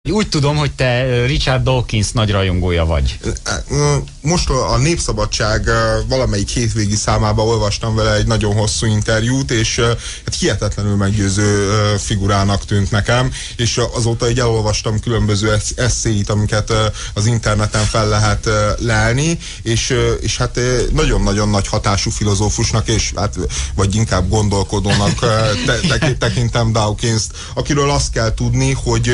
Úgy tudom, hogy te Richard Dawkins nagy rajongója vagy. Most a Népszabadság valamelyik hétvégi számában olvastam vele egy nagyon hosszú interjút, és hát hihetetlenül meggyőző figurának tűnt nekem, és azóta így elolvastam különböző eszéit, amiket az interneten fel lehet lelni, és hát nagyon-nagyon nagy hatású filozófusnak, és hát vagy inkább gondolkodónak tekintem Dawkinst, akiről azt kell tudni, hogy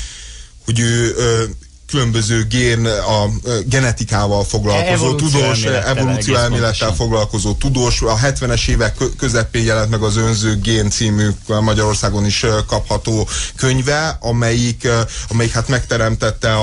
ő különböző genetikával foglalkozó tudós, evolúcióelmélettel foglalkozó tudós. A 70-es évek közepén jelent meg az Önző Gén című Magyarországon is kapható könyve, amelyik hát megteremtette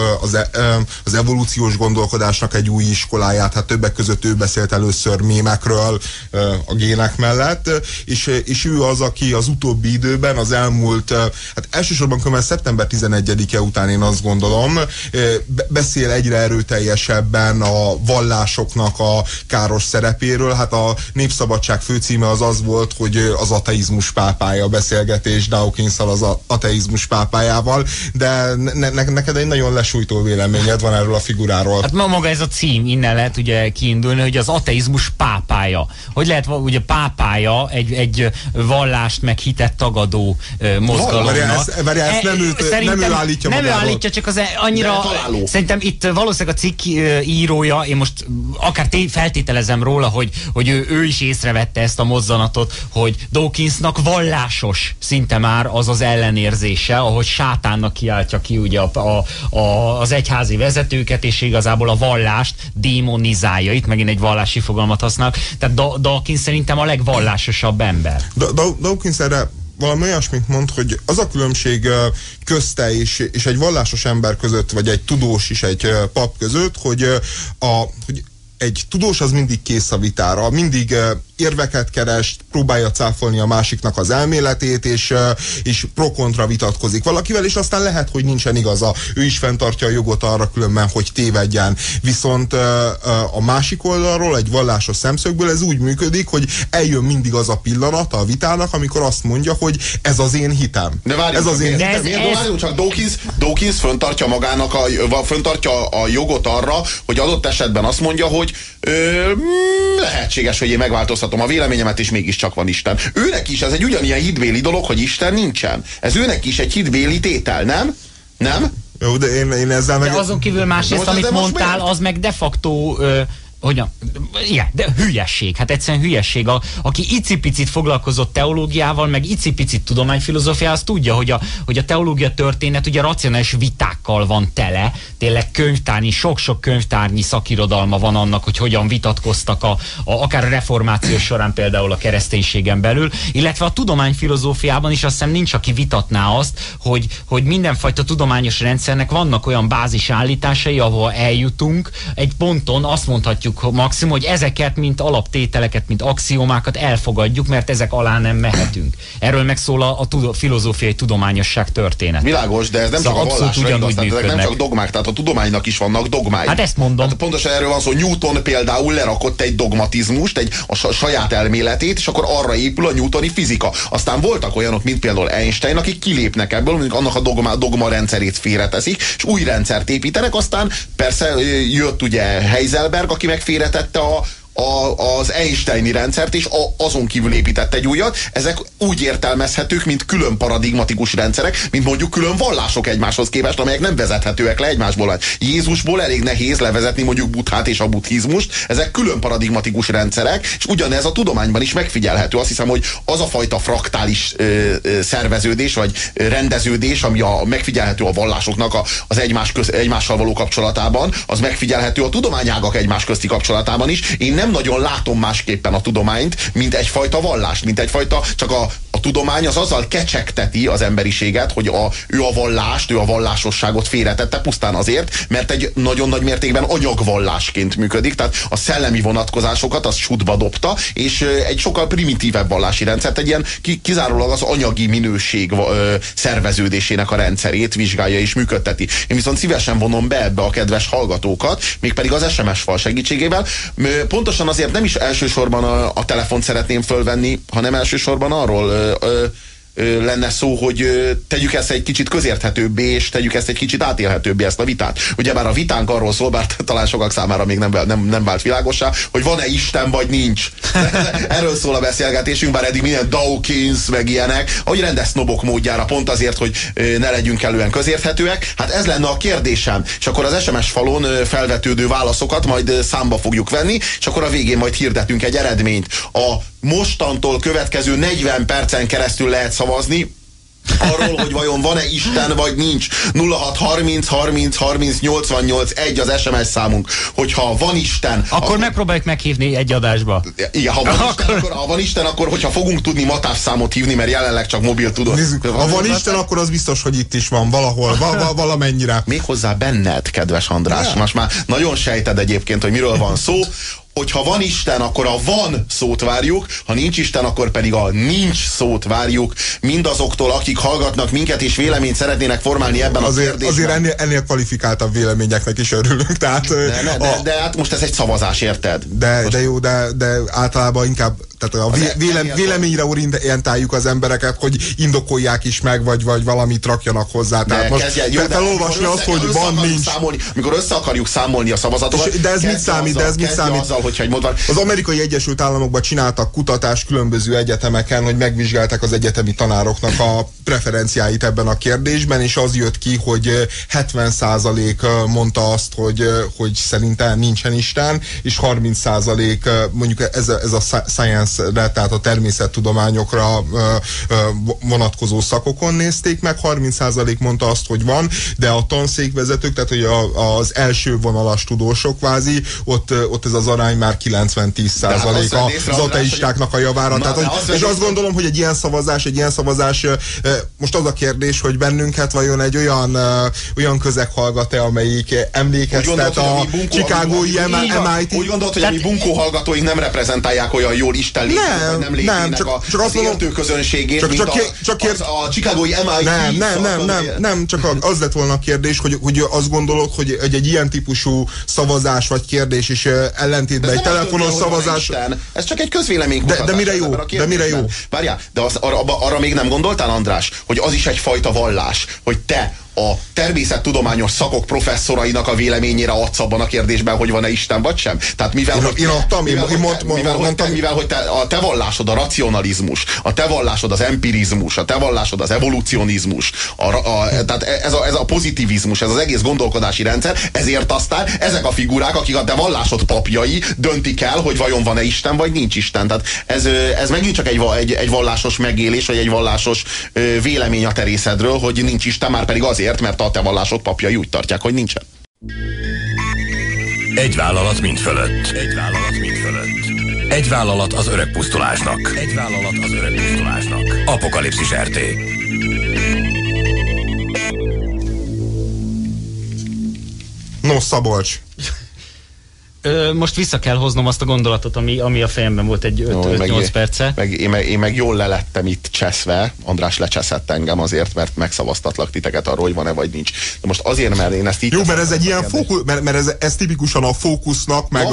az evolúciós gondolkodásnak egy új iskoláját. Hát többek között ő beszélt először mémekről a gének mellett, és ő az, aki az utóbbi időben, az elmúlt, hát elsősorban szeptember 11-e után én azt gondolom, beszél egyre erőteljesebben a vallásoknak a káros szerepéről. Hát a Népszabadság főcíme az volt, hogy az ateizmus pápája, beszélgetés Dawkinsszal, az ateizmus pápájával, de neked egy nagyon lesújtó véleményed van erről a figuráról. Hát maga ez a cím, innen lehet ugye kiindulni, hogy az ateizmus pápája. Hogy lehet ugye pápája egy vallást meg hitet tagadó mozgalomnak. Ezt nem ő állítja magáról. Nem ő állítja, csak az annyira, szerintem itt valószínűleg a cikk írója, én most akár feltételezem róla, hogy ő is észrevette ezt a mozzanatot, hogy Dawkinsnak vallásos szinte már az ellenérzése, ahogy sátánnak kiáltja ki ugye az egyházi vezetőket, és igazából a vallást démonizálja. Itt megint egy vallási fogalmat használnak. Tehát Dawkins szerintem a legvallásosabb ember. Dawkins erre valami olyasmit mond, hogy az a különbség közte és egy vallásos ember között, vagy egy tudós is egy pap között, hogy egy tudós az mindig kész a vitára, mindig érveket keres, próbálja cáfolni a másiknak az elméletét, és pro-kontra vitatkozik valakivel, és aztán lehet, hogy nincsen igaza. Ő is fenntartja a jogot arra különben, hogy tévedjen. Viszont a másik oldalról, egy vallásos szemszögből ez úgy működik, hogy eljön mindig az a pillanata a vitának, amikor azt mondja, hogy ez az én hitem. De várjunk csak, Dawkins fenntartja magának fenntartja a jogot arra, hogy adott esetben azt mondja, hogy lehetséges, hogy én megváltoztatom a véleményemet, és mégiscsak van Isten. Őnek is ez egy ugyanilyen hitbéli dolog, hogy Isten nincsen. Ez őnek is egy hitbéli tétel, nem? Nem? Jó, de én ezzel meg... De azon kívül másrészt, amit mondtál, az meg de facto... Igen, de hülyesség, hát egyszerűen hülyesség. Aki icipicit foglalkozott teológiával, meg icipicit tudományfilozófiával, az tudja, hogy a teológia történet ugye racionális vitákkal van tele, tényleg sok-sok könyvtárnyi szakirodalma van annak, hogy hogyan vitatkoztak akár a reformáció során például a kereszténységen belül, illetve a tudományfilozófiában is azt hiszem nincs, aki vitatná azt, hogy mindenfajta tudományos rendszernek vannak olyan bázisállításai, ahol eljutunk, egy ponton azt mondhatjuk maximum, hogy ezeket, mint alaptételeket, mint axiomákat elfogadjuk, mert ezek alá nem mehetünk. Erről megszól a filozófiai tudományosság történet. Világos, de ez nem csak a vallásra igaz, ezek nem csak dogmák, tehát a tudománynak is vannak dogmái. Hát ezt mondom. Hát pontosan erről van szó, Newton például lerakott egy dogmatizmust, a saját elméletét, és akkor arra épül a newtoni fizika. Aztán voltak olyanok, mint például Einstein, akik kilépnek ebből, mondjuk annak a dogma rendszerét félreteszik, és új rendszert építenek, aztán persze jött ugye Heisenberg, aki megfélretette az Einsteini rendszert, és azon kívül épített egy újat. Ezek úgy értelmezhetők, mint külön paradigmatikus rendszerek, mint mondjuk külön vallások egymáshoz képest, amelyek nem vezethetőek le egymásból. Jézusból elég nehéz levezetni mondjuk Buddhát és a buddhizmust. Ezek külön paradigmatikus rendszerek, és ugyanez a tudományban is megfigyelhető. Azt hiszem, hogy az a fajta fraktális szerveződés, vagy rendeződés, ami megfigyelhető a vallásoknak az egymással való kapcsolatában, az megfigyelhető a tudományágak egymás közti kapcsolatában is. Én nem nagyon látom másképpen a tudományt, mint egyfajta vallást, mint egyfajta, csak a tudomány az azzal kecsegteti az emberiséget, hogy ő a vallást, ő a vallásosságot félretette pusztán azért, mert egy nagyon nagy mértékben anyagvallásként működik, tehát a szellemi vonatkozásokat az sútba dobta, és egy sokkal primitívebb vallási rendszert, egy ilyen kizárólag az anyagi minőség szerveződésének a rendszerét vizsgálja és működteti. Én viszont szívesen vonom be ebbe a kedves hallgatókat, mégpedig az SMS fal segítségével. Pontosan azért nem is elsősorban a telefont szeretném fölvenni, hanem elsősorban arról lenne szó, hogy tegyük ezt egy kicsit közérthetőbbé, és tegyük ezt egy kicsit átélhetőbbé, ezt a vitát. Ugyebár a vitánk arról szól, bár talán sokak számára még nem vált világossá, hogy van-e Isten, vagy nincs. Erről szól a beszélgetésünk, bár eddig minden Dawkins, meg ilyenek, ahogy rendes sznobok módjára, pont azért, hogy ne legyünk kellően közérthetőek. Hát ez lenne a kérdésem. És akkor az SMS falon felvetődő válaszokat majd számba fogjuk venni, és akkor a végén majd hirdetünk egy eredményt. A mostantól következő 40 percen keresztül lehet szavazni arról, hogy vajon van-e Isten, vagy nincs. 0630 30 30 88 1 az SMS számunk. Hogyha van Isten... Akkor megpróbáljuk meghívni egy adásba. Igen, ha van Isten, akkor hogyha fogunk tudni matávszámot hívni, mert jelenleg csak mobil tudod. Nézzük, ha van Isten, akkor az biztos, hogy itt is van valahol, valamennyire. Méghozzá benned, kedves András. Most már nagyon sejted egyébként, hogy miről van szó. Hogyha van Isten, akkor a van szót várjuk, ha nincs Isten, akkor pedig a nincs szót várjuk mindazoktól, akik hallgatnak minket, és véleményt szeretnének formálni ebben a kérdésben. Azért ennél kvalifikáltabb véleményeknek is örülünk. Tehát, de hát most ez egy szavazás, érted? De jó, de általában inkább tehát a véleményre orientáljuk az embereket, hogy indokolják is meg, vagy valamit rakjanak hozzá. Tehát most felolvasni azt, hogy van, nincs. Amikor össze akarjuk számolni a szavazatokat. De ez mit számít? Azzal, az Amerikai Egyesült Államokban csináltak kutatást különböző egyetemeken, hogy megvizsgálták az egyetemi tanároknak a preferenciáit ebben a kérdésben, és az jött ki, hogy 70% mondta azt, hogy szerintem nincsen Isten, és 30% mondjuk ez a science-re, tehát a természettudományokra vonatkozó szakokon nézték meg, 30% mondta azt, hogy van, de a tanszékvezetők, tehát hogy az első vonalas tudósok kvázi, ott ez az arány már 90-10% az ateistáknak a javára. És azt gondolom, hogy egy ilyen szavazás, most az a kérdés, hogy bennünket vajon egy olyan közeg hallgat-e, amelyik emlékeztet a chicagói MIT. Úgy gondolod, hogy a mi bunkó hallgatóink nem reprezentálják olyan jól Isten létét, vagy nem létének az értő közönségét, mint a chicagói MIT. Nem, csak az lett volna a kérdés, hogy azt gondolod, hogy egy ilyen típusú szavazás vagy kérdés is ellentétben egy telefonos szavazás. Ez csak egy közvélemény. De mire jó? Várjál, de arra még nem gondoltál, András, hogy az is egyfajta vallás, hogy te a természettudományos szakok professzorainak a véleményére adsz abban a kérdésben, hogy van-e Isten vagy sem? Tehát mivel hogy a te vallásod a racionalizmus, a te vallásod az empirizmus, a te vallásod az evolucionizmus, tehát ez a pozitivizmus, ez az egész gondolkodási rendszer, ezért aztán ezek a figurák, akik a te vallásod papjai, döntik el, hogy vajon van-e Isten, vagy nincs Isten. Tehát ez megint csak egy vallásos megélés, vagy egy vallásos vélemény a te részedről, hogy nincs Isten, már pedig azért, mert a te vallásod papjai úgy tartják, hogy nincsen. Egy vállalat mind fölött. Egy vállalat mind fölött. Egy vállalat az öreg pusztulásnak. Egy vállalat az öreg pusztulásnak. Apokalipszis RT. No, Szabolcs. Most vissza kell hoznom azt a gondolatot, ami a fejemben volt egy 5-8 perce. Én meg jól lelettem itt cseszve. András lecseszett engem azért, mert megszavaztatlak titeket arról, hogy van-e vagy nincs. De most azért, mert én ezt így... Jó, mert ez egy ilyen fókusz, mert ez tipikusan a fókusznak, meg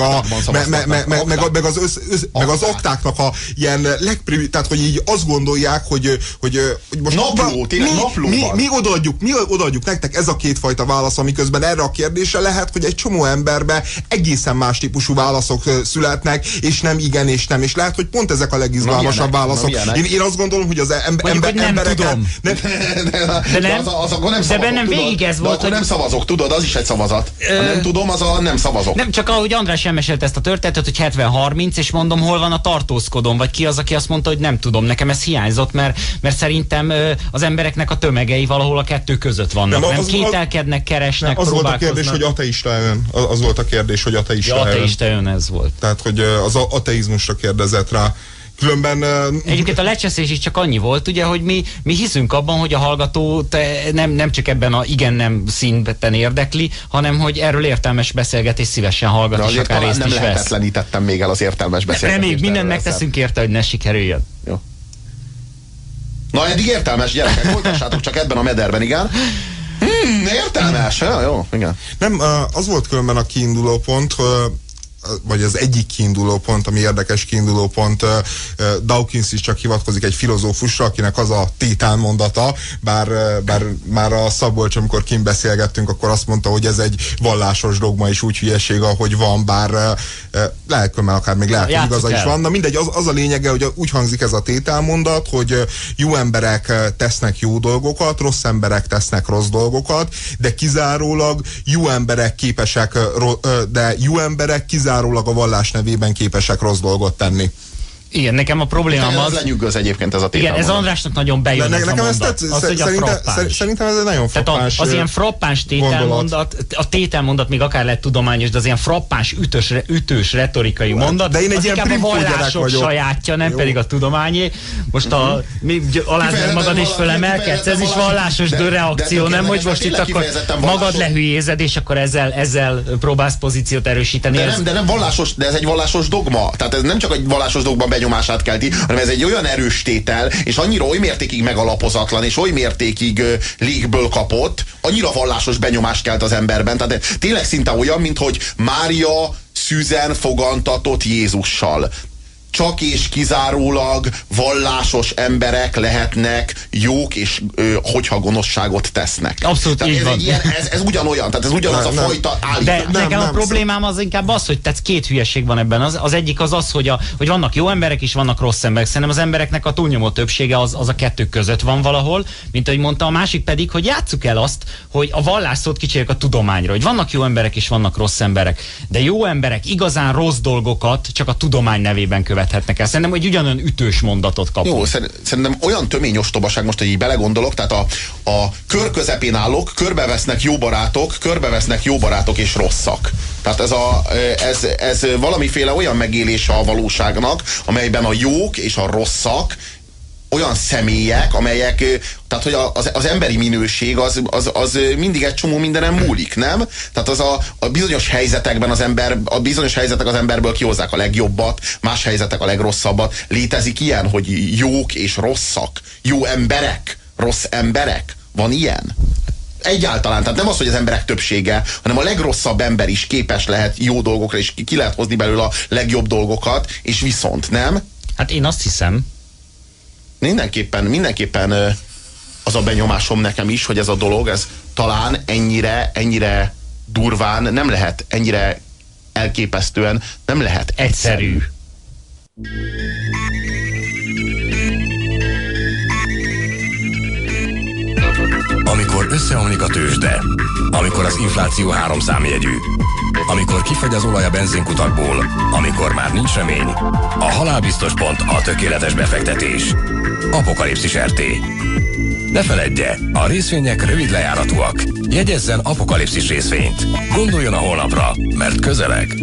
az aktáknak a ilyen tehát hogy így azt gondolják, hogy most... Mi odaadjuk nektek ez a kétfajta válasz, amiközben erre a kérdésre lehet, hogy egy csomó emberbe egészen más típusú válaszok születnek, és nem igen, és nem. És lehet, hogy pont ezek a legizgalmasabb válaszok. Én azt gondolom, hogy az embereket... Tudom. Az akkor nem szavazok, bennem végig ez volt, akkor nem szavazok, tudod, az is egy szavazat. Ha nem tudom, az a nem szavazok. Nem, csak ahogy András elmesélte ezt a történetet, hogy 70-30, és mondom, hol van a tartózkodom, vagy ki az, aki azt mondta, hogy nem tudom. Nekem ez hiányzott, mert szerintem az embereknek a tömegei valahol a kettő között vannak. Nem kételkednek, keresnek, az volt a kérdés, hogy ateista ön. Az volt a kérdés, hogy ateista ön ez volt. Tehát, hogy az ateizmusra kérdezett rá. Különben... Egyébként a lecseszés is csak annyi volt, ugye, hogy mi hiszünk abban, hogy a hallgató nem csak ebben a igen-nem színben érdekli, hanem hogy erről értelmes beszélgetés szívesen hallgat, és akár részt is vesz. Nem lehetetlenítettem még el az értelmes beszélgetést. Még mindent megteszünk érte, hogy ne sikerüljön. Jó. Na, eddig értelmes, gyerekek, folytassátok csak ebben a mederben, igen. Értelmes, jó, igen. Nem, az volt különben a kiinduló pont, vagy az egyik kiinduló pont, ami érdekes kiinduló pont, Dawkins is csak hivatkozik egy filozófusra, akinek az a tételmondata, bár már a Szabolcs, amikor kint beszélgettünk, akkor azt mondta, hogy ez egy vallásos dogma és úgy hülyeség, ahogy van, bár lehet, mert akár még lehet, hogy igaza is van. Na mindegy, az a lényege, hogy úgy hangzik ez a tételmondat, hogy jó emberek tesznek jó dolgokat, rossz emberek tesznek rossz dolgokat, de kizárólag jó emberek képesek, de jó emberek kizárólag a vallás nevében képesek rossz dolgot tenni. Igen, nekem a problémám az... lenyűgöz egyébként ez a tétel. Igen, ez Andrásnak nagyon bejön ez a mondat. Szerintem ez egy nagyon frappáns. Az ilyen frappáns tételmondat, a tételmondat még akár lett tudományos, de az ilyen frappáns, ütős retorikai mondat, de én egy az ilyen inkább a vallások sajátja, nem pedig a tudományé. Most alázd magad és fölemelkedsz, ez is vallásos reakció, nem? Hogy most itt akkor magad lehülyézed, és akkor ezzel próbálsz pozíciót erősíteni. De nem vallásos, de ez egy vallásos dogma. Tehát ez nem csak egy vallásos dogma benyomását kelti, hanem ez egy olyan erős tétel, és annyira oly mértékig megalapozatlan, és oly mértékig légből kapott, annyira vallásos benyomást kelt az emberben. Tehát tényleg szinte olyan, mint hogy Mária szűzen fogantatott Jézussal. Csak és kizárólag vallásos emberek lehetnek jók, és hogyha gonoszságot tesznek. Abszolút tehát így van. Ez ugyanolyan, tehát ez ugyanaz a fajta állítás. De nekem a problémám az inkább az, hogy két hülyeség van ebben. Az egyik az, hogy vannak jó emberek és vannak rossz emberek. Szerintem az embereknek a túlnyomó többsége az a kettő között van valahol, mint ahogy mondta, a másik pedig, hogy játsszuk el azt, hogy a vallás szót kicsinyük a tudományra, hogy vannak jó emberek és vannak rossz emberek. De jó emberek igazán rossz dolgokat csak a tudomány nevében követhetnek el. Szerintem, hogy ugyanolyan ütős mondatot kapunk. Jó, szerintem olyan tömény ostobaság most, hogy így belegondolok, tehát a kör közepén állok, körbevesznek jó barátok és rosszak. Tehát ez valamiféle olyan megélése a valóságnak, amelyben a jók és a rosszak olyan személyek, amelyek, tehát hogy az emberi minőség az mindig egy csomó mindenen múlik, nem? Tehát az a bizonyos helyzetekben a bizonyos helyzetek az emberből kihozzák a legjobbat, más helyzetek a legrosszabbat. Létezik ilyen, hogy jók és rosszak, jó emberek, rossz emberek? Van ilyen? Egyáltalán, tehát nem az, hogy az emberek többsége, hanem a legrosszabb ember is képes lehet jó dolgokra, és ki lehet hozni belőle a legjobb dolgokat, és viszont, nem? Hát én azt hiszem, Mindenképpen az a benyomásom nekem is, hogy ez a dolog, ez talán ennyire durván nem lehet, ennyire elképesztően nem lehet egyszerű. Amikor összeomlik a tőzsde, amikor az infláció 3 számjegyű, amikor kifagy az olaj a benzinkutakból, amikor már nincs remény, a halálbiztos pont a tökéletes befektetés. Apokalipszis RT. Ne feledje, a részvények rövid lejáratúak. Jegyezzen Apokalipszis részvényt. Gondoljon a holnapra, mert közeleg.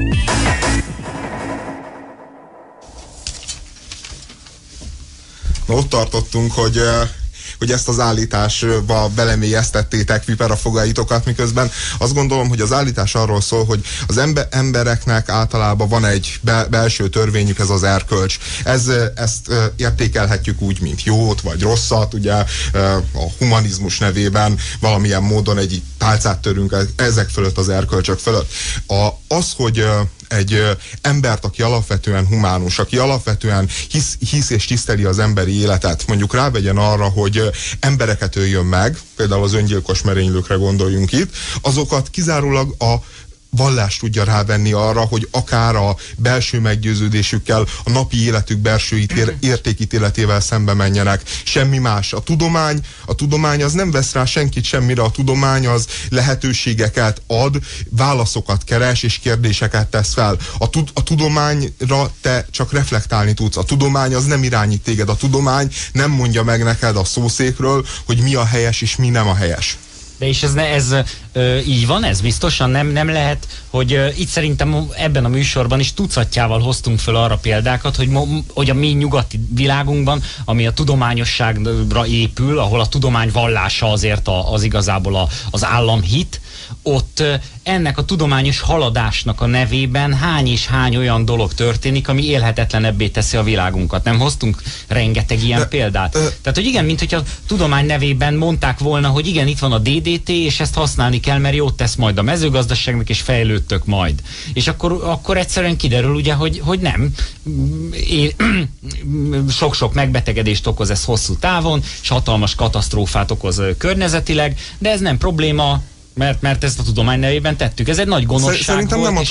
Na, ott tartottunk, hogy ezt az állításba belemélyeztettétek Vipera-fogaitokat, miközben azt gondolom, hogy az állítás arról szól, hogy az embereknek általában van egy belső törvényük, ez az erkölcs. Ezt értékelhetjük úgy, mint jót vagy rosszat, ugye a humanizmus nevében valamilyen módon egy tálcát törünk ezek fölött, az erkölcsök fölött. Az, hogy egy embert, aki alapvetően humánus, aki alapvetően hisz és tiszteli az emberi életet, mondjuk rávegyen arra, hogy embereket öljön meg, például az öngyilkos merénylőkre gondoljunk itt, azokat kizárólag a vallás tudja rávenni arra, hogy akár a belső meggyőződésükkel, a napi életük belső értékítéletével szembe menjenek. Semmi más. A tudomány az nem vesz rá senkit semmire, a tudomány az lehetőségeket ad, válaszokat keres és kérdéseket tesz fel. A tudományra te csak reflektálni tudsz. A tudomány az nem irányít téged. A tudomány nem mondja meg neked a szószékről, hogy mi a helyes és mi nem a helyes. De és ez így van, ez biztosan nem lehet, hogy itt szerintem ebben a műsorban is tucatjával hoztunk föl arra példákat, hogy a mi nyugati világunkban, ami a tudományosságra épül, ahol a tudomány vallása azért az igazából az államhit, ott ennek a tudományos haladásnak a nevében hány és hány olyan dolog történik, ami élhetetlenebbé teszi a világunkat. Nem hoztunk rengeteg ilyen példát? Tehát, hogy igen, mint hogyha a tudomány nevében mondták volna, hogy igen, itt van a DDT, DDT, és ezt használni kell, mert jót tesz majd a mezőgazdaságnak, és fejlődtök majd. És akkor egyszerűen kiderül ugye, hogy nem. Sok-sok megbetegedést okoz ez hosszú távon, és hatalmas katasztrófát okoz környezetileg, de ez nem probléma, mert ezt a tudomány nevében tettük. Ez egy nagy gonoszság. Szerintem nem a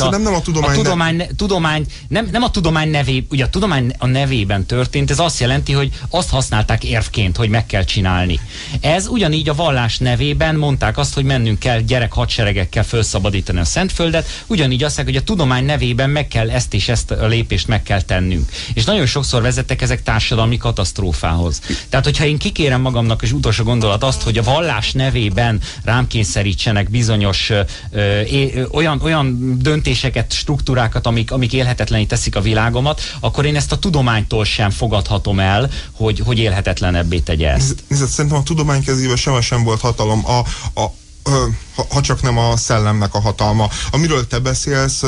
tudomány. Nem a tudomány nevé, ugye a tudomány a nevében történt, ez azt jelenti, hogy azt használták érvként, hogy meg kell csinálni. Ez ugyanígy a vallás nevében mondták azt, hogy mennünk kell gyerek hadseregekkel felszabadítani a Szentföldet, ugyanígy azt mondják, hogy a tudomány nevében meg kell ezt és ezt a lépést meg kell tennünk. És nagyon sokszor vezettek ezek társadalmi katasztrófához. Tehát, hogyha én kikérem magamnak, és utolsó gondolat azt, hogy a vallás nevében rám kényszerítsenek bizonyos olyan döntéseket, struktúrákat, amik élhetetlenné teszik a világomat, akkor én ezt a tudománytól sem fogadhatom el, hogy élhetetlenebbé tegye ezt. Szerintem a tudomány kezében sem volt hatalom, ha csak nem a szellemnek a hatalma. Amiről te beszélsz,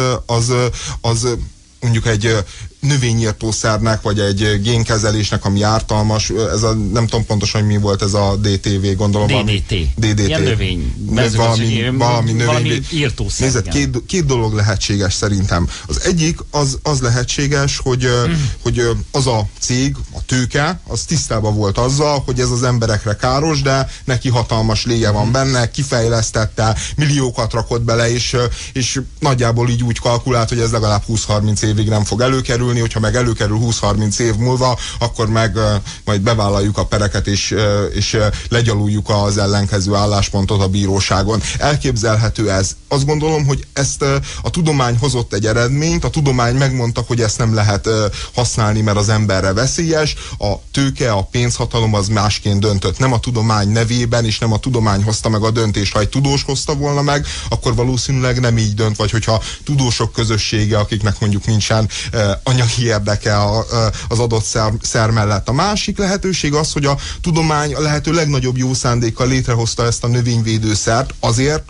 az mondjuk egy növényírtószernek, vagy egy génkezelésnek, ami ártalmas, ez nem tudom pontosan, mi volt ez a DTV, gondolom. DDT. Ilyen növény. Valami növény. Írtószer. Nézd, két dolog lehetséges szerintem. Az egyik, az lehetséges, hogy az a cég, a tőke, az tisztában volt azzal, hogy ez az emberekre káros, de neki hatalmas léje van benne, kifejlesztette, milliókat rakott bele, és nagyjából így úgy kalkulált, hogy ez legalább 20-30 évig nem fog előkerülni, hogyha meg előkerül 20-30 év múlva, akkor meg majd bevállaljuk a pereket, és legyaluljuk az ellenkező álláspontot a bíróságon. Elképzelhető ez. Azt gondolom, hogy ezt a tudomány hozott egy eredményt, a tudomány megmondta, hogy ezt nem lehet használni, mert az emberre veszélyes, a tőke, a pénzhatalom az másként döntött. Nem a tudomány nevében, és nem a tudomány hozta meg a döntést. Ha egy tudós hozta volna meg, akkor valószínűleg nem így dönt, vagy hogyha tudósok közössége, akiknek mondjuk nincsen anyagi érdeke az adott szer mellett. A másik lehetőség az, hogy a tudomány a lehető legnagyobb jó szándékkal létrehozta ezt a növényvédőszert azért,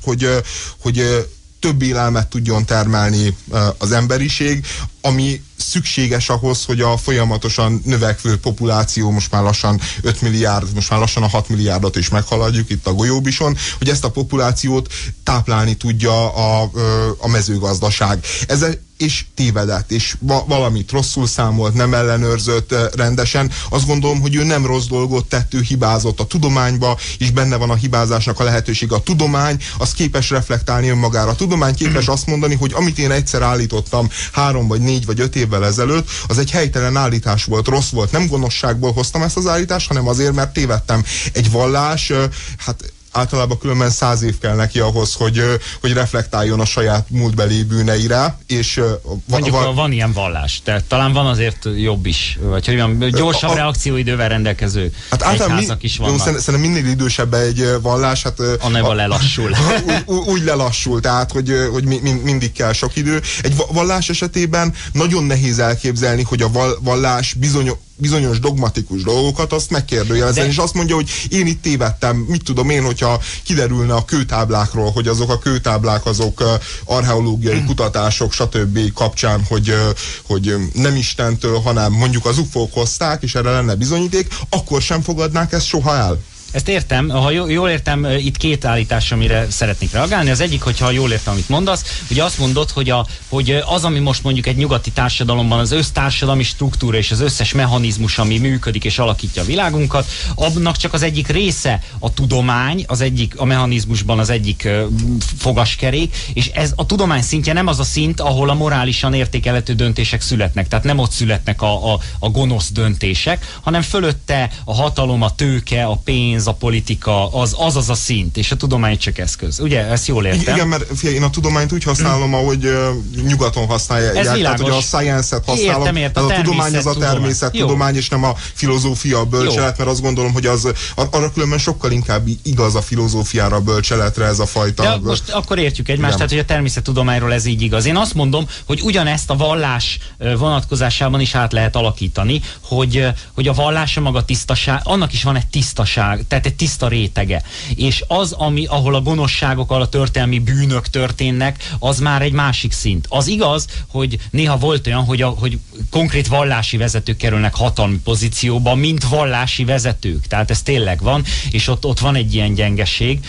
hogy több élelmet tudjon termelni az emberiség, ami szükséges ahhoz, hogy a folyamatosan növekvő populáció, most már lassan 5 milliárd, most már lassan a 6 milliárdot is meghaladjuk itt a golyóbison, hogy ezt a populációt táplálni tudja a mezőgazdaság. És tévedett, és valamit rosszul számolt, nem ellenőrzött rendesen. Azt gondolom, hogy ő nem rossz dolgot tett, ő hibázott a tudományba, és benne van a hibázásnak a lehetőség. A tudomány az képes reflektálni önmagára. A tudomány képes azt mondani, hogy amit én egyszer állítottam 3 vagy 4 vagy 5 évvel ezelőtt, az egy helytelen állítás volt, rossz volt. Nem gonoszságból hoztam ezt az állítást, hanem azért, mert tévedtem. Egy vallás, általában különben 100 év kell neki ahhoz, hogy reflektáljon a saját múltbeli bűneire, és mondjuk van ilyen vallás, tehát talán van azért jobb is, vagy hogy olyan gyorsabb reakcióidővel rendelkező egyházak is vannak. Szerintem minél idősebb egy vallás, annál lelassul. Úgy lelassul, tehát hogy mindig kell sok idő. Egy vallás esetében nagyon nehéz elképzelni, hogy a vallás bizonyos dogmatikus dolgokat azt megkérdőjelezni, és azt mondja, hogy én itt tévedtem, mit tudom én, hogyha kiderülne a kőtáblákról, hogy azok a kőtáblák azok archeológiai kutatások, stb. Kapcsán, hogy nem Istentől, hanem mondjuk az UFO-k hozták, és erre lenne bizonyíték, akkor sem fogadnák ezt soha el. Ezt értem, ha jól értem, itt két állítás, amire szeretnék reagálni. Az egyik, hogyha jól értem, amit mondasz, ugye azt mondod, hogy az, ami most mondjuk egy nyugati társadalomban az össztársadalmi struktúra és az összes mechanizmus, ami működik és alakítja a világunkat, abnak csak az egyik része a tudomány, a mechanizmusban az egyik fogaskerék, és ez a tudomány szintje nem az a szint, ahol a morálisan értékelhető döntések születnek. Tehát nem ott születnek a gonosz döntések, hanem fölötte a hatalom, a tőke, a pénz, a politika, az a szint, és a tudomány csak eszköz. Ugye, ezt jól értem? Igen, mert figyelj, én a tudományt úgy használom, ahogy nyugaton használják. Ez világos. Tehát, hogy a science-et használom. Értem, a tudomány az a természettudomány, és nem a filozófia, a bölcselet, mert azt gondolom, hogy arra különben sokkal inkább igaz a filozófiára, a bölcseletre ez a fajta. De most akkor értjük egymást, tehát, hogy a természettudományról ez így igaz. Én azt mondom, hogy ugyanezt a vallás vonatkozásában is át lehet alakítani, hogy a vallása maga tisztaság, annak is van egy tehát egy tiszta rétege. És az, ahol a gonoszságokkal, a történelmi bűnök történnek, az már egy másik szint. Az igaz, hogy néha volt olyan, hogy konkrét vallási vezetők kerülnek hatalmi pozícióba, mint vallási vezetők. Tehát ez tényleg van, és ott van egy ilyen gyengeség,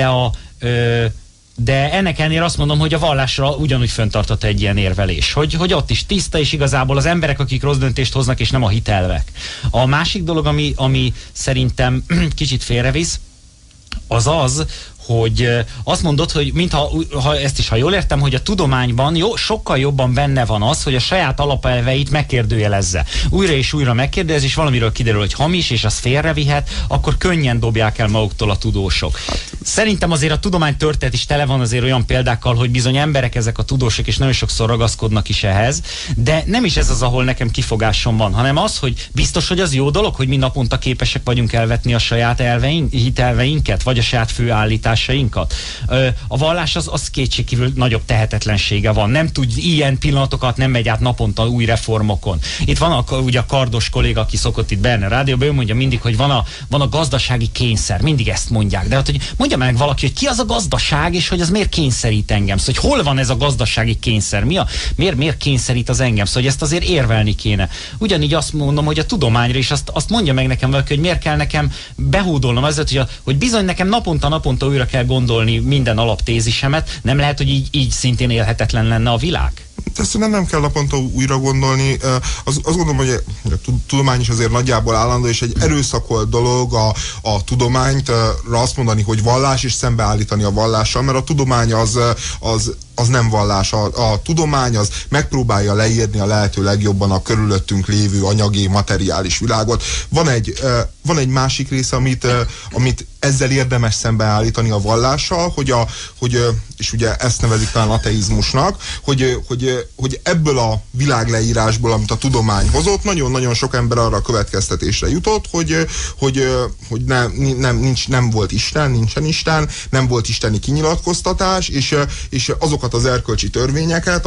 de ennek ellenére azt mondom, hogy a vallásra ugyanúgy fenntartott egy ilyen érvelés, hogy ott is tiszta, és igazából az emberek, akik rossz döntést hoznak, és nem a hitelvek. A másik dolog, ami szerintem kicsit félrevisz, az, hogy azt mondod, hogy mintha ha jól értem, hogy a tudományban sokkal jobban benne van az, hogy a saját alapelveit megkérdőjelezze. Újra és újra megkérdez, és valamiről kiderül, hogy hamis, és az félrevihet, akkor könnyen dobják el maguktól a tudósok. Szerintem azért a tudomány történet is tele van azért olyan példákkal, hogy bizony emberek ezek a tudósok, és nagyon sokszor ragaszkodnak is ehhez, de nem is ez az, ahol nekem kifogásom van, hanem az, hogy biztos, hogy az jó dolog, hogy mi naponta képesek vagyunk elvetni a saját hitelveinket, vagy a saját főállításainkat. A vallás az kétségkívül nagyobb tehetetlensége van. Nem tud ilyen pillanatokat, nem megy át naponta új reformokon. Itt van ugye a kardos kolléga, aki szokott itt benne a rádióban, ő mondja mindig, hogy van a gazdasági kényszer. Mindig ezt mondják. De hát, hogy mondja meg valaki, hogy ki az a gazdaság, és hogy az miért kényszerít engem. Szóval, hogy hol van ez a gazdasági kényszer? Miért kényszerít az engem? Szóval, hogy ezt azért érvelni kéne. Ugyanígy azt mondom, hogy a tudományra is azt mondja meg nekem valaki, hogy miért kell nekem behódolnom azért, hogy bizony nekem naponta újra kell gondolni minden alaptézisemet. Nem lehet, hogy így szintén élhetetlen lenne a világ? Ezt nem kell naponta újra gondolni. Azt gondolom, hogy a tudomány is azért nagyjából állandó, és egy erőszakolt dolog a tudományt azt mondani, hogy vallás, és szembeállítani a vallással, mert a tudomány az nem vallás. A tudomány az megpróbálja leírni a lehető legjobban a körülöttünk lévő anyagi, materiális világot. Van egy másik része, amit ezzel érdemes szembeállítani a vallással, és ugye ezt nevezik talán ateizmusnak, hogy ebből a világleírásból, amit a tudomány hozott, nagyon-nagyon sok ember arra a következtetésre jutott, hogy nem volt Isten, nincsen Isten, nem volt isteni kinyilatkoztatás, és azokat az erkölcsi törvényeket,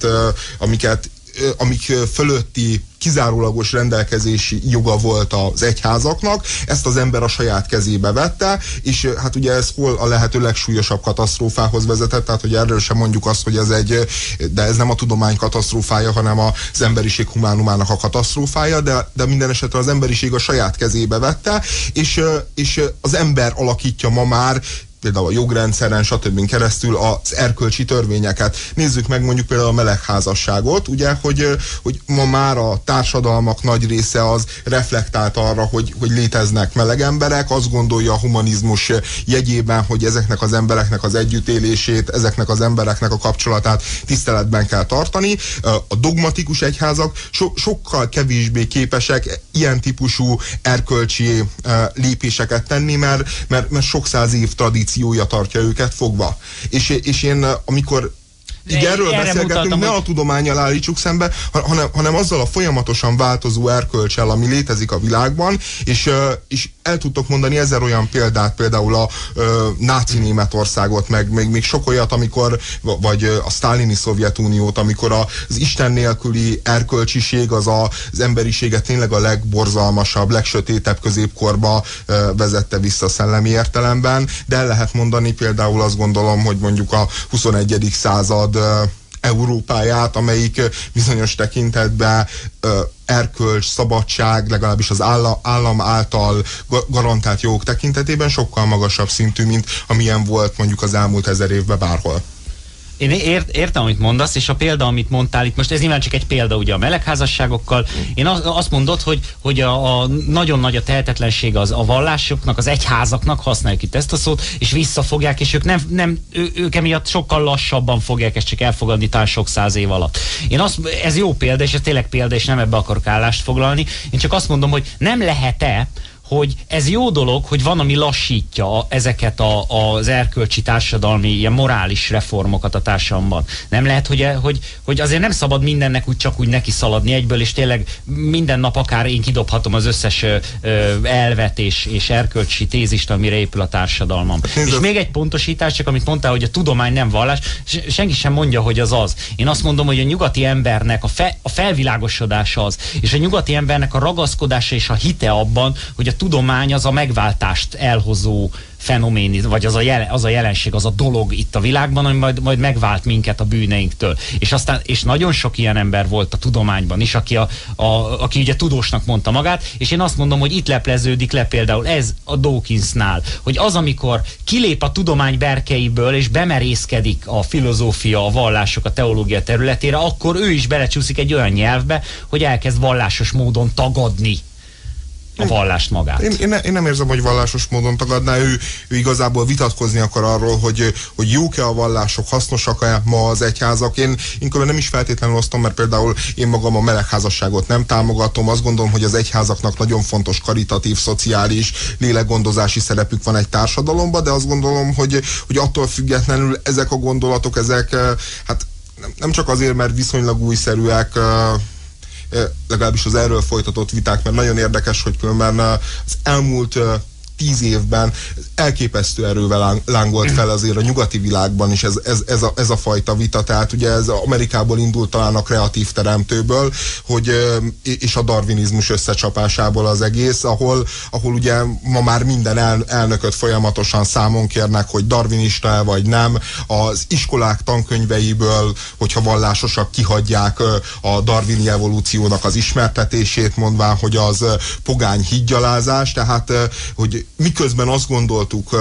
amik fölötti kizárólagos rendelkezési joga volt az egyházaknak, ezt az ember a saját kezébe vette, és hát ugye ez hol a lehető legsúlyosabb katasztrófához vezetett, tehát hogy erről sem mondjuk azt, hogy de ez nem a tudomány katasztrófája, hanem az emberiség humánumának a katasztrófája, de minden esetre az emberiség a saját kezébe vette, és az ember alakítja ma már például a jogrendszeren, stb. Keresztül az erkölcsi törvényeket. Nézzük meg mondjuk például a melegházasságot, ugye, hogy ma már a társadalmak nagy része az reflektált arra, hogy léteznek meleg emberek, azt gondolja a humanizmus jegyében, hogy ezeknek az embereknek az együttélését, ezeknek az embereknek a kapcsolatát tiszteletben kell tartani. A dogmatikus egyházak sokkal kevésbé képesek ilyen típusú erkölcsi lépéseket tenni, mert sok száz év tradíciója tartja őket fogva. És én, amikor így erről beszélgetünk, ne a tudománnyal állítsuk szembe, hanem azzal a folyamatosan változó erkölcsel, ami létezik a világban, és el tudtok mondani 1000 olyan példát, például a náci Németországot, meg még sok olyat, vagy a sztálini Szovjetuniót, amikor az Isten nélküli erkölcsiség az emberiséget tényleg a legborzalmasabb, legsötétebb középkorba vezette vissza szellemi értelemben, de el lehet mondani például azt gondolom, hogy mondjuk a 21. század Európáját, amelyik bizonyos tekintetben erkölcs, szabadság, legalábbis az állam által garantált jogok tekintetében sokkal magasabb szintű, mint amilyen volt mondjuk az elmúlt 1000 évben bárhol. Én értem, amit mondasz, és a példa, amit mondtál itt, most ez nyilván csak egy példa ugye a melegházasságokkal. Én azt mondod, hogy a nagyon nagy a tehetetlenség az a vallásoknak, az egyházaknak, használjuk itt ezt a szót, és visszafogják, és ők emiatt sokkal lassabban fogják ezt csak elfogadni, talán sok száz év alatt. Ez jó példa, és ez tényleg példa, és nem ebbe akarok állást foglalni. Én csak azt mondom, hogy nem lehet-e, hogy ez jó dolog, hogy van, ami lassítja ezeket az erkölcsi társadalmi, ilyen morális reformokat a társadalomban. Nem lehet, hogy azért nem szabad mindennek csak úgy neki szaladni egyből, és tényleg minden nap akár én kidobhatom az összes elvet és erkölcsi tézist, amire épül a társadalmam. És még egy pontosítás, csak amit mondtál, hogy a tudomány nem vallás, senki sem mondja, hogy az. Én azt mondom, hogy a nyugati embernek a felvilágosodása az, és a nyugati embernek a ragaszkodása és a hite abban, hogy a tudomány az a megváltást elhozó fenomén, vagy az a jelenség, az a dolog itt a világban, ami majd megvált minket a bűneinktől. És nagyon sok ilyen ember volt a tudományban is, aki ugye tudósnak mondta magát, és én azt mondom, hogy itt lepleződik le például ez a Dawkinsnál, hogy az, amikor kilép a tudomány berkeiből, és bemerészkedik a filozófia, a vallások, a teológia területére, akkor ő is belecsúszik egy olyan nyelvbe, hogy elkezd vallásos módon tagadni a vallást magát. Én nem érzem, hogy vallásos módon tagadná, ő igazából vitatkozni akar arról, hogy jók-e a vallások, hasznosak-e ma az egyházak. Én inkább nem is feltétlenül osztom, mert például én magam a melegházasságot nem támogatom. Azt gondolom, hogy az egyházaknak nagyon fontos karitatív, szociális, lélekgondozási szerepük van egy társadalomban, de azt gondolom, hogy attól függetlenül ezek a gondolatok, hát nem csak azért, mert viszonylag újszerűek, legalábbis az erről folytatott viták, mert nagyon érdekes, hogy különben az elmúlt 10 évben elképesztő erővel lángolt fel azért a nyugati világban is ez a fajta vita, tehát ugye ez Amerikából indult talán a kreatív teremtőből, és a darwinizmus összecsapásából az egész, ahol ugye ma már minden elnököt folyamatosan számon kérnek, hogy darwinista vagy nem, az iskolák tankönyveiből, hogyha vallásosak, kihagyják a darwini evolúciónak az ismertetését, mondván, hogy az pogány hídgyalázás, tehát hogy miközben azt gondoltuk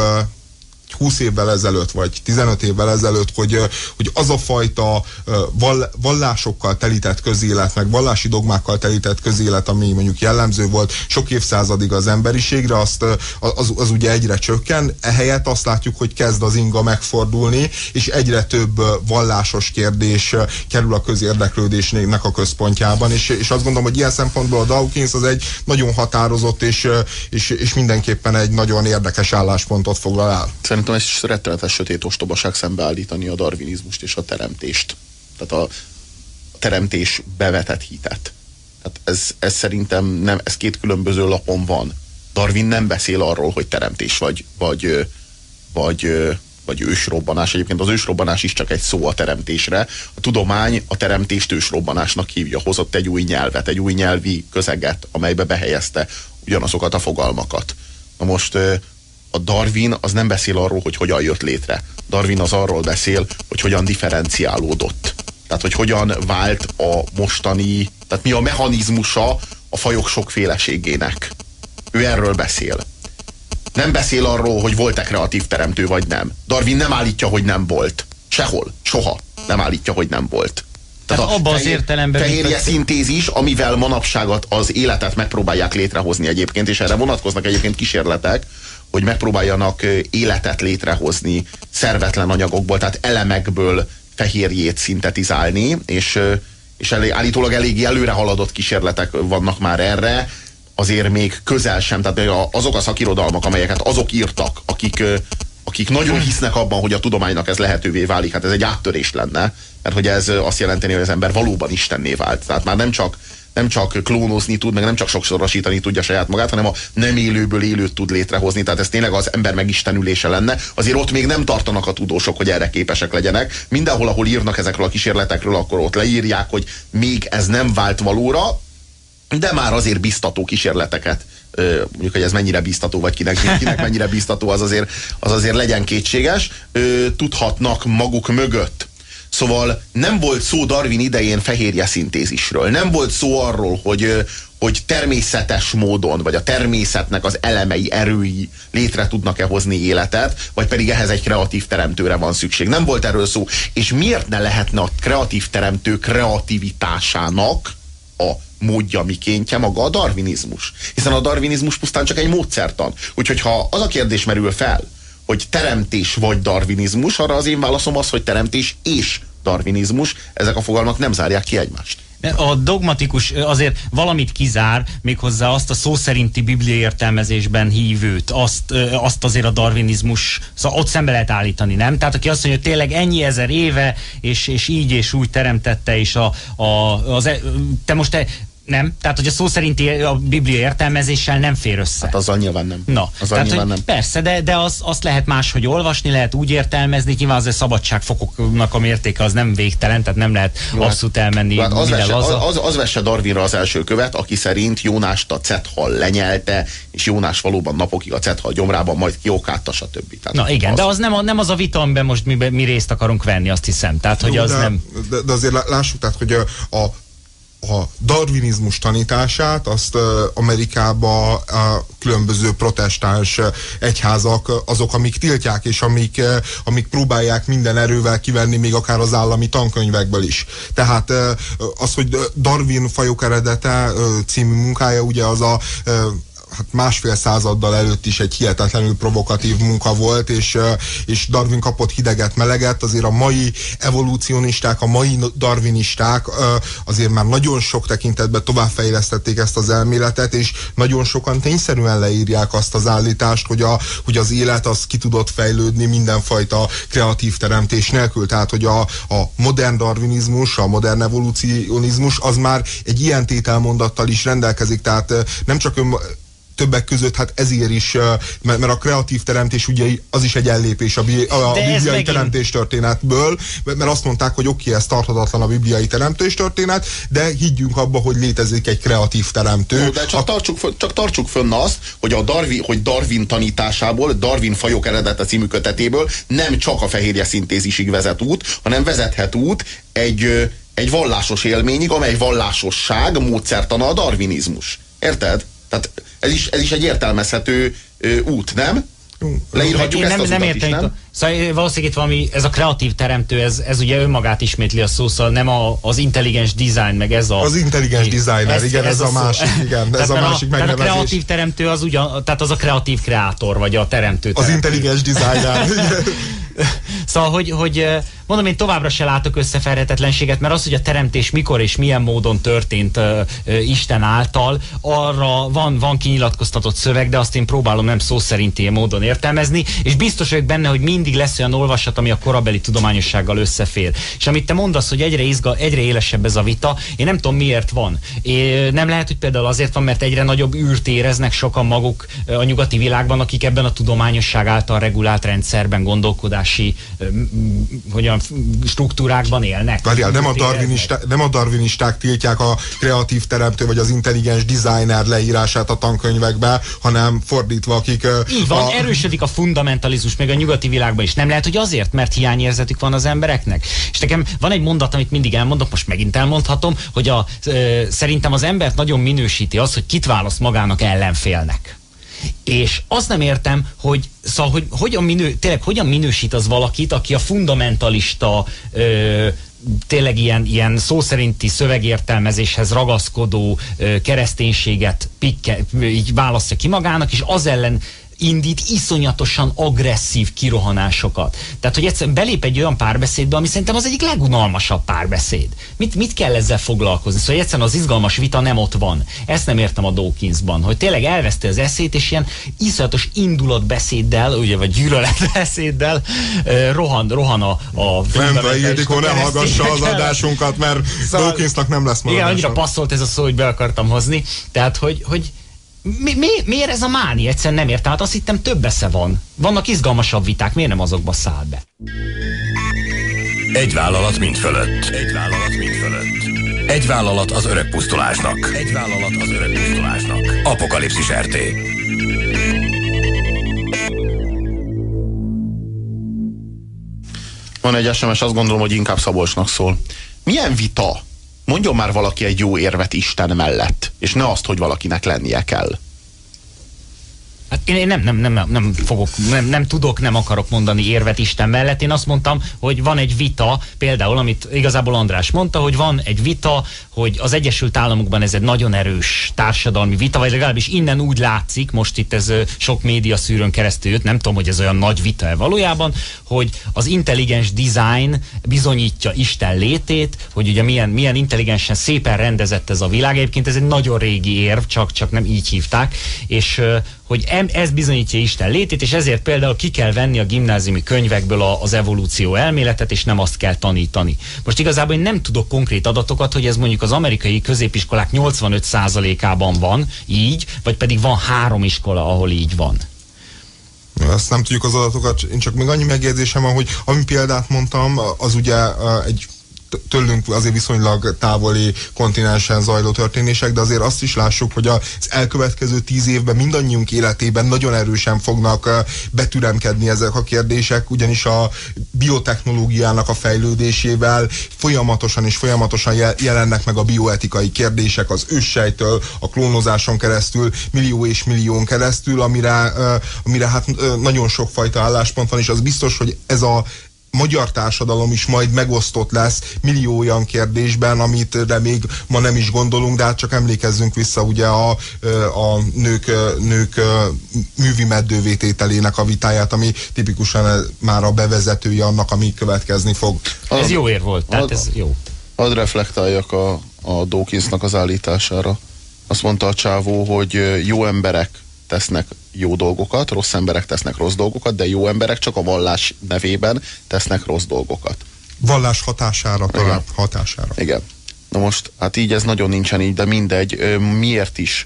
20 évvel ezelőtt, vagy 15 évvel ezelőtt, hogy az a fajta vallásokkal telített közélet, meg vallási dogmákkal telített közélet, ami mondjuk jellemző volt sok évszázadig az emberiségre, az ugye egyre csökken, ehelyett azt látjuk, hogy kezd az inga megfordulni, és egyre több vallásos kérdés kerül a közérdeklődésnek a központjában, és azt gondolom, hogy ilyen szempontból a Dawkins az egy nagyon határozott, és mindenképpen egy nagyon érdekes álláspontot foglal el. Szerintem ez rettenetes sötét ostobaság szembeállítani a darwinizmust és a teremtést. Tehát a teremtés bevetett hitet. Tehát ez szerintem nem, ez két különböző lapon van. Darwin nem beszél arról, hogy teremtés vagy ősrobbanás. Egyébként az ősrobbanás is csak egy szó a teremtésre. A tudomány a teremtést ősrobbanásnak hívja. Hozott egy új nyelvet, egy új nyelvi közeget, amelybe behelyezte ugyanazokat a fogalmakat. Na most a Darwin az nem beszél arról, hogy hogyan jött létre. Darwin az arról beszél, hogy hogyan differenciálódott. Tehát, hogy hogyan vált a mostani, tehát mi a mechanizmusa a fajok sokféleségének. Ő erről beszél. Nem beszél arról, hogy volt-e kreatív teremtő, vagy nem. Darwin nem állítja, hogy nem volt. Sehol, soha nem állítja, hogy nem volt. Tehát abban az értelemben fehérje szintézis, amivel manapság az életet megpróbálják létrehozni egyébként, és erre vonatkoznak egyébként kísérletek, hogy megpróbáljanak életet létrehozni szervetlen anyagokból, tehát elemekből fehérjét szintetizálni, és állítólag eléggé előre haladott kísérletek vannak már erre, azért még közel sem, tehát azok a szakirodalmak, amelyeket azok írtak, akik nagyon hisznek abban, hogy a tudománynak ez lehetővé válik, hát ez egy áttörés lenne, mert hogy ez azt jelenteni, hogy az ember valóban istenné vált. Tehát már nem csak klónozni tud, meg nem csak sokszorosítani tudja saját magát, hanem a nem élőből élőt tud létrehozni, tehát ez tényleg az ember megistenülése lenne. Azért ott még nem tartanak a tudósok, hogy erre képesek legyenek. Mindenhol, ahol írnak ezekről a kísérletekről, akkor ott leírják, hogy még ez nem vált valóra, de már azért biztató kísérleteket, mondjuk, hogy ez mennyire biztató, vagy kinek mennyire biztató, az azért legyen kétséges, tudhatnak maguk mögött. Szóval nem volt szó Darwin idején fehérje szintézisről. Nem volt szó arról, hogy természetes módon, vagy a természetnek az elemei, erői létre tudnak-e hozni életet, vagy pedig ehhez egy kreatív teremtőre van szükség. Nem volt erről szó. És miért ne lehetne a kreatív teremtő kreativitásának a módja, mikéntje maga a darwinizmus? Hiszen a darwinizmus pusztán csak egy módszertan. Úgyhogy ha az a kérdés merül fel, hogy teremtés vagy darwinizmus, arra az én válaszom az, hogy teremtés és darwinizmus, ezek a fogalmak nem zárják ki egymást. A dogmatikus azért valamit kizár, méghozzá azt a szó szerinti biblia értelmezésben hívőt, azt azért a darwinizmus, szóval ott szembe lehet állítani, nem? Tehát aki azt mondja, hogy tényleg ennyi ezer éve, és így és úgy teremtette, és te most Nem, tehát hogy a szó szerinti a Biblia értelmezéssel nem fér össze. Hát azzal nyilván nem. Na, azzal nyilván nem. Persze, de azt lehet máshogy olvasni, lehet úgy értelmezni, nyilván az a szabadságfokoknak a mértéke az nem végtelen, tehát nem lehet abszolút elmenni. Hát az vesse Darwinra az első követ, aki szerint Jónást a cethal lenyelte, és Jónás valóban napokig a cethal gyomrában, majd kiokálta, stb. Na igen, de az nem az a vita, amiben most mi részt akarunk venni, azt hiszem. Tehát, hogy az nem... De azért lássuk, tehát, hogy a darwinizmus tanítását azt Amerikában a különböző protestáns egyházak azok, amik tiltják, és amik próbálják minden erővel kivenni, még akár az állami tankönyvekből is. Tehát az, hogy Darwin Fajok eredete című munkája, ugye az a másfél századdal előtt is egy hihetetlenül provokatív munka volt, és Darwin kapott hideget, meleget, azért a mai evolúcionisták, a mai darwinisták azért már nagyon sok tekintetben továbbfejlesztették ezt az elméletet, és nagyon sokan tényszerűen leírják azt az állítást, hogy az élet az ki tudott fejlődni mindenfajta kreatív teremtés nélkül. Tehát, hogy a modern darwinizmus, a modern evolúcionizmus az már egy ilyen tételmondattal is rendelkezik, tehát nem csak többek között, hát ezért is, mert a kreatív teremtés ugye az is egy ellépés a bibliai teremtés történetből, mert azt mondták, hogy oké, ez tarthatatlan a bibliai teremtés történet, de higgyünk abba, hogy létezik egy kreatív teremtő. De csak tartsuk fönn azt, hogy Darwin tanításából, Darwin Fajok eredete című kötetéből nem csak a fehérje szintézisig vezet út, hanem vezethet út egy vallásos élményig, amely vallásosság módszertana a darwinizmus. Érted? Tehát ez is egy értelmezhető út, nem? Leírhatjuk ezt az utat is, nem? Szóval valószínűleg itt valami, ez a kreatív teremtő, ez ugye önmagát ismétli a szó, szóval nem az intelligens design, meg ez a... Az intelligens designer, igen, ez a másik, igen, ez a másik megnevezés. Tehát a kreatív teremtő az tehát az a kreatív kreátor, vagy a teremtő teremtő. Az intelligens designer. Szóval, hogy mondom, én továbbra se látok összeférhetetlenséget, mert az, hogy a teremtés mikor és milyen módon történt Isten által, arra van kinyilatkoztatott szöveg, de azt én próbálom nem szó szerinti módon értelmezni, és biztos vagyok benne, hogy mindig lesz olyan olvasat, ami a korabeli tudományossággal összefér. És amit te mondasz, hogy egyre élesebb ez a vita, én nem tudom miért van. Nem lehet, hogy például azért van, mert egyre nagyobb űrt éreznek sokan maguk a nyugati világban, akik ebben a tudományosság által regulált rendszerben, gondolkodási struktúrákban élnek. Várjál, nem a darwinisták tiltják a kreatív teremtő vagy az intelligens designer leírását a tankönyvekbe, hanem fordítva, akik... Így van, erősödik a fundamentalizmus még a nyugati világban is. Nem lehet, hogy azért, mert hiányérzetük van az embereknek. És nekem van egy mondat, amit mindig elmondok, most megint elmondhatom, hogy szerintem az embert nagyon minősíti az, hogy kit választ magának ellenfélnek. És azt nem értem, hogy hogyan minősít az valakit, aki a fundamentalista tényleg ilyen szó szerinti szövegértelmezéshez ragaszkodó kereszténységet így választja ki magának, és az ellen indít iszonyatosan agresszív kirohanásokat. Tehát, hogy egyszerűen belép egy olyan párbeszédbe, ami szerintem az egyik legunalmasabb párbeszéd. Mit kell ezzel foglalkozni? Szóval egyszerűen az izgalmas vita nem ott van. Ezt nem értem a Dawkinsban, hogy tényleg elveszte az eszét, és ilyen iszonyatos indulatbeszéddel, ugye, vagy gyűlöletbeszéddel rohan a nem, Ildikó, ne hallgassa az adásunkat, mert szóval, Dawkinsnak nem lesz maradás. Igen, annyira passzolt ez a szó, hogy be akartam hozni. Tehát, hogy miért ez a mánia? Egyszerűen nem értem. Hát azt hittem több esze van. Vannak izgalmasabb viták, miért nem azokba száll be? Egy vállalat mind fölött. Egy vállalat mind fölött. Egy vállalat az öreg pusztulásnak. Egy vállalat az öreg pusztulásnak. Apokalipszis RT. Van egy SMS, azt gondolom, hogy inkább Szabolcsnak szól. Milyen vita? Mondjon már valaki egy jó érvet Isten mellett, és ne azt, hogy valakinek lennie kell. Hát én nem tudok, nem akarok mondani érvet Isten mellett. Én azt mondtam, hogy van egy vita, például, amit igazából András mondta, hogy van egy vita, hogy az Egyesült Államokban ez egy nagyon erős társadalmi vita, vagy legalábbis innen úgy látszik, most itt ez sok média szűrőn keresztül jött, nem tudom, hogy ez olyan nagy vita valójában, hogy az intelligens design bizonyítja Isten létét, hogy ugye milyen intelligensen szépen rendezett ez a világ. Egyébként ez egy nagyon régi érv, csak nem így hívták, és hogy ez bizonyítja Isten létét, és ezért például ki kell venni a gimnáziumi könyvekből az evolúció elméletet, és nem azt kell tanítani. Most igazából én nem tudok konkrét adatokat, hogy ez mondjuk az amerikai középiskolák 85%-ában van így, vagy pedig van 3 iskola, ahol így van. Ezt nem tudjuk az adatokat, én csak még annyi megjegyzésem van, hogy ami példát mondtam, az ugye egy tőlünk azért viszonylag távoli kontinensen zajló történések, de azért azt is lássuk, hogy az elkövetkező 10 évben mindannyiunk életében nagyon erősen fognak betüremkedni ezek a kérdések, ugyanis a biotechnológiának a fejlődésével folyamatosan jelennek meg a bioetikai kérdések az őssejtől, a klónozáson keresztül, millió és millión keresztül, amire hát nagyon sokfajta álláspont van, és az biztos, hogy ez a magyar társadalom is majd megosztott lesz millió olyan kérdésben, amit még ma nem is gondolunk, de hát csak emlékezzünk vissza ugye a nők művi meddővétételének a vitáját, ami tipikusan már a bevezetője annak, ami következni fog. Ez jó ér volt, tehát ez jó. Hadd reflektáljak a Dawkinsnak az állítására. Azt mondta a csávó, hogy jó emberek tesznek jó dolgokat, rossz emberek tesznek rossz dolgokat, de jó emberek csak a vallás nevében tesznek rossz dolgokat. Vallás hatására, talán hatására. Igen. Na most, hát így ez nagyon nincsen így, de mindegy. Miért is?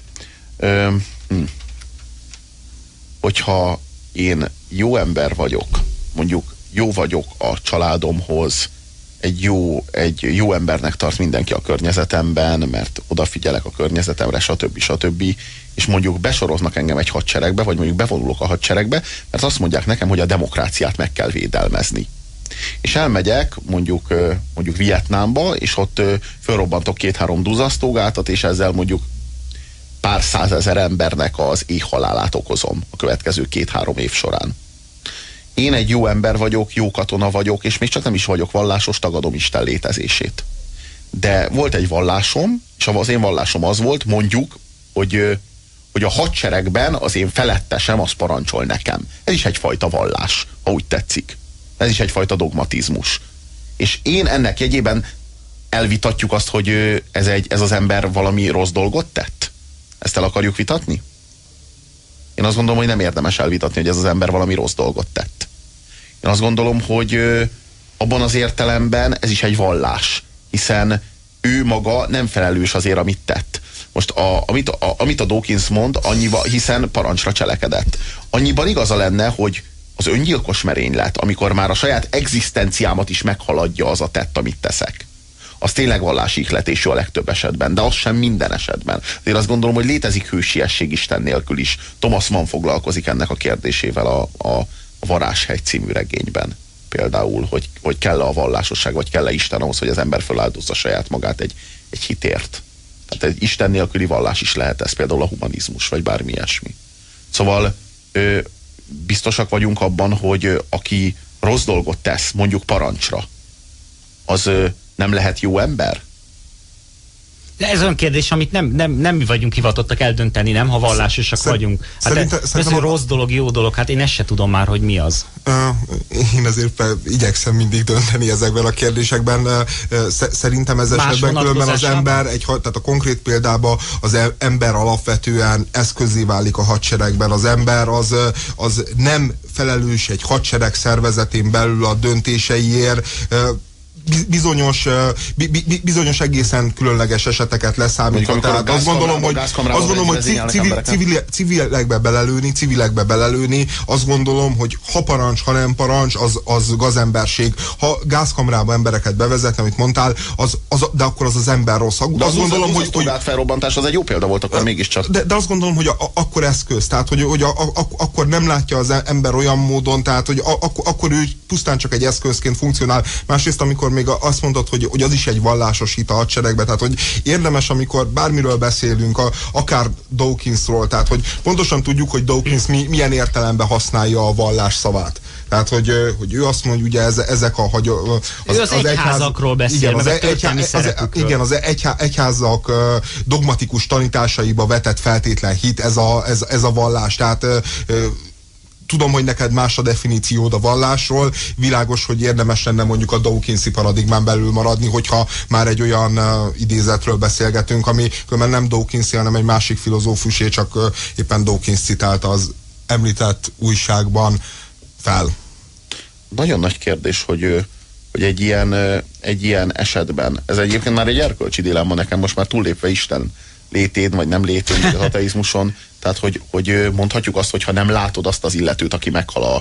Hogyha én jó ember vagyok, mondjuk jó vagyok a családomhoz, egy jó embernek tart mindenki a környezetemben, mert odafigyelek a környezetemre, stb. És mondjuk besoroznak engem egy hadseregbe, vagy mondjuk bevonulok a hadseregbe, mert azt mondják nekem, hogy a demokráciát meg kell védelmezni. És elmegyek mondjuk Vietnámba, és ott fölrobbantok 2-3 duzasztógátat, és ezzel mondjuk pár százezer embernek az éhhalálát okozom a következő 2-3 év során. Én egy jó ember vagyok, jó katona vagyok, és még csak nem is vagyok vallásos, tagadom Isten létezését. De volt egy vallásom, és az én vallásom az volt, mondjuk, hogy a hadseregben az én felettesem az parancsol nekem. Ez is egyfajta vallás, ha úgy tetszik. Ez is egyfajta dogmatizmus. És én ennek jegyében elvitatjuk azt, hogy ez az ember valami rossz dolgot tett? Ezt el akarjuk vitatni? Én azt gondolom, hogy nem érdemes elvitatni, hogy ez az ember valami rossz dolgot tett. Én azt gondolom, hogy abban az értelemben ez is egy vallás, hiszen ő maga nem felelős azért, amit tett. Most amit a Dawkins mond, hiszen parancsra cselekedett. Annyiban igaza lenne, hogy az öngyilkos merénylet, amikor már a saját egzisztenciámat is meghaladja az a tett, amit teszek, az tényleg vallásihletésű a legtöbb esetben, de az sem minden esetben. Azért azt gondolom, hogy létezik hősiesség Isten nélkül is. Thomas Mann foglalkozik ennek a kérdésével a Varázshegy című regényben. Például, hogy kell-e a vallásosság, vagy kell-e Isten ahhoz, hogy az ember feláldozza saját magát egy hitért. Tehát egy Isten nélküli vallás is lehet ez, például a humanizmus, vagy bármi ilyesmi. Szóval biztosak vagyunk abban, hogy aki rossz dolgot tesz, mondjuk parancsra, az nem lehet jó ember? De ez olyan kérdés, amit nem mi vagyunk hivatottak eldönteni, nem? Ha vallásosak vagyunk. Hát ez hogy rossz dolog, jó dolog, hát én ezt se tudom már, hogy mi az. Én azért igyekszem mindig dönteni ezekben a kérdésekben. Szerintem ez esetben különben az ember, tehát a konkrét példában az ember alapvetően eszközzé válik a hadseregben. Az ember az nem felelős egy hadsereg szervezetén belül a döntéseiért, bizonyos egészen különleges eseteket leszámítva. Tehát azt gondolom, hogy civilekbe belelőni, azt gondolom, hogy ha parancs, ha nem parancs, az gazemberség. Ha gázkamrába embereket bevezetni, amit mondtál, de akkor az ember rossz. De azt gondolom, hogy felrobbantás az egy jó példa volt, akkor mégiscsak. De azt gondolom, hogy akkor eszköz, tehát hogy akkor nem látja az ember olyan módon, tehát hogy akkor ő pusztán csak egy eszközként funkcionál. Másrészt, amikor még azt mondod, hogy az is egy vallásos hit a hadseregbe, tehát hogy érdemes, amikor bármiről beszélünk, akár Dawkinsról, tehát hogy pontosan tudjuk, hogy Dawkins milyen értelemben használja a vallás szavát. Tehát, hogy ő azt mondja, ugye ezek az egyházakról beszél, igen, az egyházak dogmatikus tanításaiba vetett feltétlen hit, ez a vallás. Tehát tudom, hogy neked más a definíciód a vallásról, világos, hogy érdemes lenne mondjuk a Dawkinsi paradigmán belül maradni, hogyha már egy olyan idézetről beszélgetünk, ami nem Dawkinsi, hanem egy másik filozófusé, csak éppen Dawkins citálta az említett újságban Nagyon nagy kérdés, hogy egy ilyen esetben, ez egyébként már egy erkölcsi dilemma nekem, most már túllépve Isten létén, vagy nem létén, az ateizmuson, tehát hogy mondhatjuk azt, hogy ha nem látod azt az illetőt, aki meghal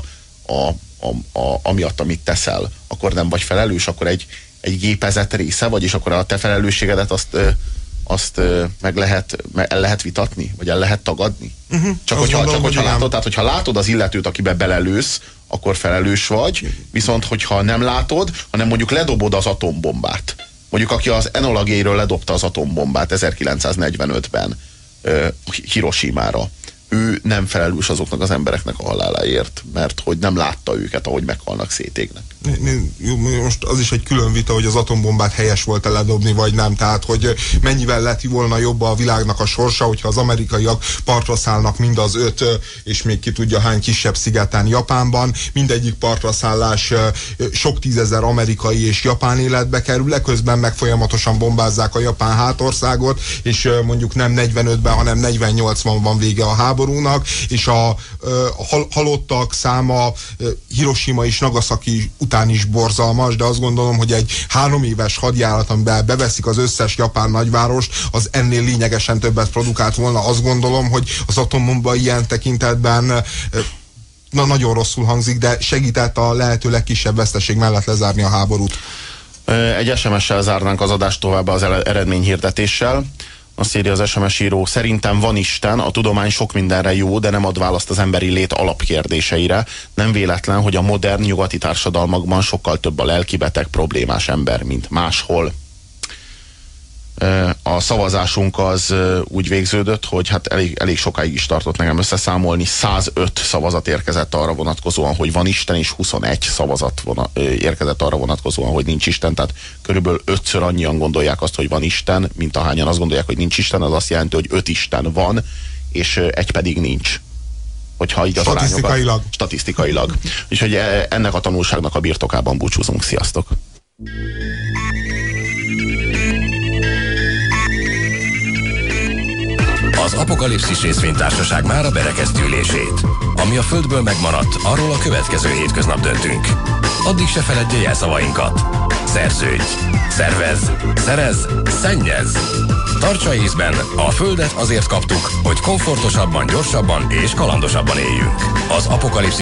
amiatt, amit teszel, akkor nem vagy felelős, akkor egy gépezet része vagy, és akkor a te felelősségedet azt el lehet vitatni, vagy el lehet tagadni. Csak hogyha látod, tehát hogyha látod az illetőt, akibe belelősz, akkor felelős vagy, viszont hogyha nem látod, hanem mondjuk ledobod az atombombát. Mondjuk aki az Enola Gayről ledobta az atombombát 1945-ben Hiroshimára, ő nem felelős azoknak az embereknek a haláláért, mert hogy nem látta őket, ahogy meghalnak, szétégnek. Most az is egy külön vita, hogy az atombombát helyes volt ledobni, vagy nem. Tehát, hogy mennyivel lett volna jobb a világnak a sorsa, hogyha az amerikaiak partra szállnak mind az 5, és még ki tudja hány kisebb szigeten Japánban. Mindegyik partra szállás sok tízezer amerikai és japán életbe kerül, eközben meg folyamatosan bombázzák a japán hátországot, és mondjuk nem 45-ben, hanem 48-ban van vége a háborúnak, és a halottak száma Hiroshima és Nagasaki után is borzalmas, de azt gondolom, hogy egy 3 éves hadjárat, amiben beveszik az összes japán nagyvárost, az ennél lényegesen többet produkált volna. Azt gondolom, hogy az atombomba ilyen tekintetben nagyon rosszul hangzik, de segített a lehető legkisebb veszteség mellett lezárni a háborút. Egy SMS-sel zárnánk az adást tovább az eredményhirdetéssel. Azt írja az SMS író: szerintem van Isten, a tudomány sok mindenre jó, de nem ad választ az emberi lét alapkérdéseire. Nem véletlen, hogy a modern nyugati társadalmakban sokkal több a lelkibeteg, problémás ember, mint máshol. A szavazásunk az úgy végződött, hogy hát elég sokáig is tartott nekem összeszámolni. 105 szavazat érkezett arra vonatkozóan, hogy van Isten, és 21 szavazat érkezett arra vonatkozóan, hogy nincs Isten. Tehát körülbelül 5-ször annyian gondolják azt, hogy van Isten, mint ahányan azt gondolják, hogy nincs Isten. Az azt jelenti, hogy 5 Isten van, és 1 pedig nincs. Hogyha így az statisztikailag. Úgyhogy ennek a tanulságnak a birtokában búcsúzunk. Sziasztok! Az Apokalipszis részvénytársaság mára berekezti ülését. Ami a Földből megmaradt, arról a következő hétköznap döntünk. Addig se feledje jelszavainkat. Szerződj, szervez, szerez, szennyez. Tartsa észben, a Földet azért kaptuk, hogy komfortosabban, gyorsabban és kalandosabban éljünk. Az Apokalipszis